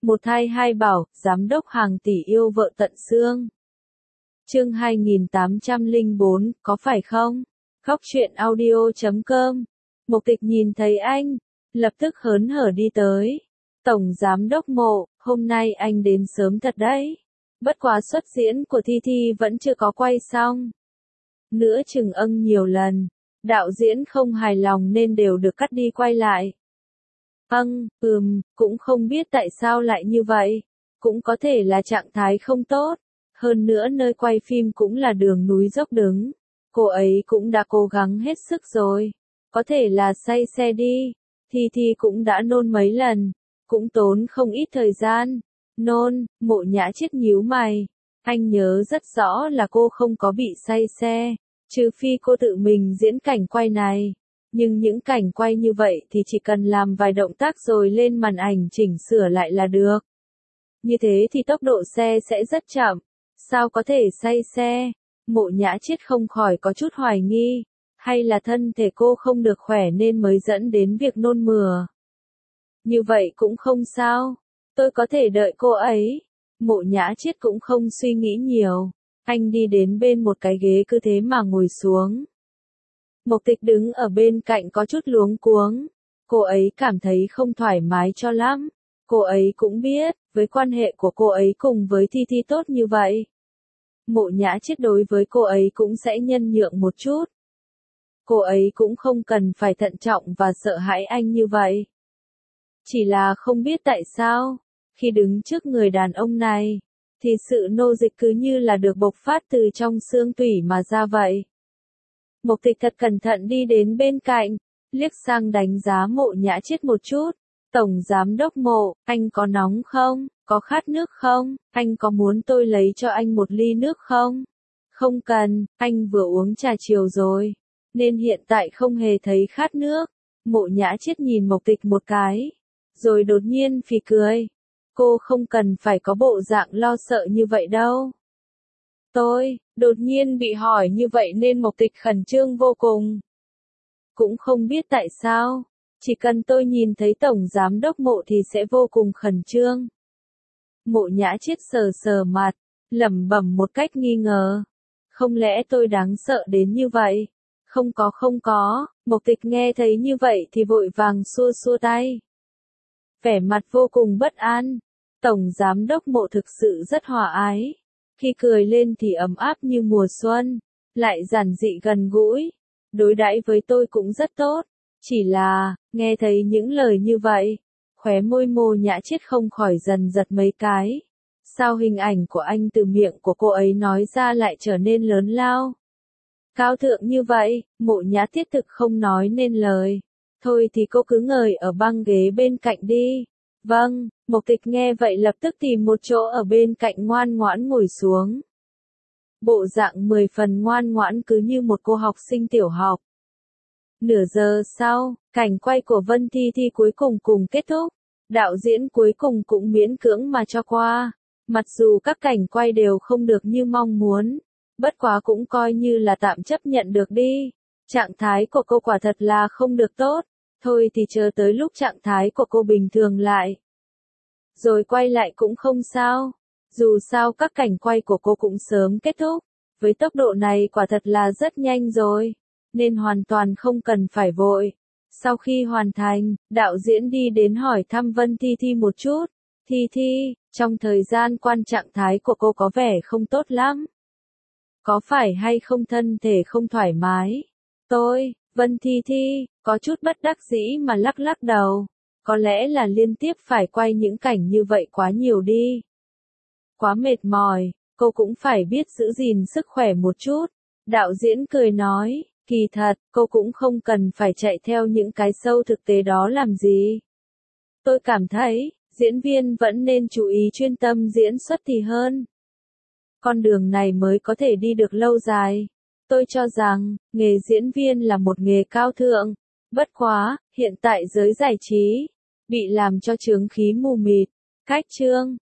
Một thai hai bảo, giám đốc hàng tỷ yêu vợ tận xương. Chương 2804, có phải không? Khóc chuyện audio.com. Mục Tịch nhìn thấy anh, lập tức hớn hở đi tới. Tổng giám đốc Mộ, hôm nay anh đến sớm thật đấy. Bất quá xuất diễn của Thi Thi vẫn chưa có quay xong. Nữa chừng nhiều lần, đạo diễn không hài lòng nên đều được cắt đi quay lại. Cũng không biết tại sao lại như vậy. Cũng có thể là trạng thái không tốt. Hơn nữa nơi quay phim cũng là đường núi dốc đứng. Cô ấy cũng đã cố gắng hết sức rồi. Có thể là say xe đi. Thi Thi cũng đã nôn mấy lần. Cũng tốn không ít thời gian. Nôn, Mộ Nhã Chiết nhíu mày. Anh nhớ rất rõ là cô không có bị say xe. Trừ phi cô tự mình diễn cảnh quay này. Nhưng những cảnh quay như vậy thì chỉ cần làm vài động tác rồi lên màn ảnh chỉnh sửa lại là được. Như thế thì tốc độ xe sẽ rất chậm. Sao có thể say xe? Mộ Nhã Chiết không khỏi có chút hoài nghi. Hay là thân thể cô không được khỏe nên mới dẫn đến việc nôn mửa? Như vậy cũng không sao. Tôi có thể đợi cô ấy. Mộ Nhã Chiết cũng không suy nghĩ nhiều. Anh đi đến bên một cái ghế cứ thế mà ngồi xuống. Mộc Tịch đứng ở bên cạnh có chút luống cuống. Cô ấy cảm thấy không thoải mái cho lắm. Cô ấy cũng biết, với quan hệ của cô ấy cùng với Thi Thi tốt như vậy. Mộ Nhã Chiết đối với cô ấy cũng sẽ nhân nhượng một chút. Cô ấy cũng không cần phải thận trọng và sợ hãi anh như vậy. Chỉ là không biết tại sao, khi đứng trước người đàn ông này, thì sự nô dịch cứ như là được bộc phát từ trong xương tủy mà ra vậy. Mộc Tịch thật cẩn thận đi đến bên cạnh, liếc sang đánh giá Mộ Nhã Chiết một chút. Tổng giám đốc Mộ, anh có nóng không? Có khát nước không? Anh có muốn tôi lấy cho anh một ly nước không? Không cần, anh vừa uống trà chiều rồi, nên hiện tại không hề thấy khát nước. Mộ Nhã Chiết nhìn Mộc Tịch một cái, rồi đột nhiên phì cười. Cô không cần phải có bộ dạng lo sợ như vậy đâu. Tôi, đột nhiên bị hỏi như vậy nên Mộc Tịch khẩn trương vô cùng. Cũng không biết tại sao, chỉ cần tôi nhìn thấy Tổng Giám đốc Mộ thì sẽ vô cùng khẩn trương. Mộ Nhã Chiết sờ sờ mặt, lẩm bẩm một cách nghi ngờ. Không lẽ tôi đáng sợ đến như vậy? Không có, Mộc Tịch nghe thấy như vậy thì vội vàng xua xua tay. Vẻ mặt vô cùng bất an. Tổng Giám đốc Mộ thực sự rất hòa ái. Khi cười lên thì ấm áp như mùa xuân, lại giản dị gần gũi. Đối đãi với tôi cũng rất tốt. Chỉ là, nghe thấy những lời như vậy, khóe môi Mộ Nhã Chiết không khỏi dần giật mấy cái. Sao hình ảnh của anh từ miệng của cô ấy nói ra lại trở nên lớn lao? Cao thượng như vậy, Mộ Nhã Chiết thực không nói nên lời. Thôi thì cô cứ ngồi ở băng ghế bên cạnh đi. Vâng, Mộc Tịch nghe vậy lập tức tìm một chỗ ở bên cạnh ngoan ngoãn ngồi xuống. Bộ dạng 10 phần ngoan ngoãn cứ như một cô học sinh tiểu học. Nửa giờ sau, cảnh quay của Vân Thi Thi cuối cùng kết thúc. Đạo diễn cuối cùng cũng miễn cưỡng mà cho qua. Mặc dù các cảnh quay đều không được như mong muốn. Bất quá cũng coi như là tạm chấp nhận được đi. Trạng thái của cô quả thật là không được tốt. Thôi thì chờ tới lúc trạng thái của cô bình thường lại. Rồi quay lại cũng không sao. Dù sao các cảnh quay của cô cũng sớm kết thúc. Với tốc độ này quả thật là rất nhanh rồi. Nên hoàn toàn không cần phải vội. Sau khi hoàn thành, đạo diễn đi đến hỏi thăm Vân Thi Thi một chút. Thi Thi, trong thời gian quan trạng thái của cô có vẻ không tốt lắm. Có phải hay không thân thể không thoải mái? Vân Thi Thi, có chút bất đắc dĩ mà lắc lắc đầu. Có lẽ là liên tiếp phải quay những cảnh như vậy quá nhiều đi. Quá mệt mỏi, cô cũng phải biết giữ gìn sức khỏe một chút. Đạo diễn cười nói, kỳ thật, cô cũng không cần phải chạy theo những cái show thực tế đó làm gì. Tôi cảm thấy, diễn viên vẫn nên chú ý chuyên tâm diễn xuất thì hơn. Con đường này mới có thể đi được lâu dài. Tôi cho rằng, nghề diễn viên là một nghề cao thượng. Bất quá, hiện tại giới giải trí bị làm cho chướng khí mù mịt. Khách trương,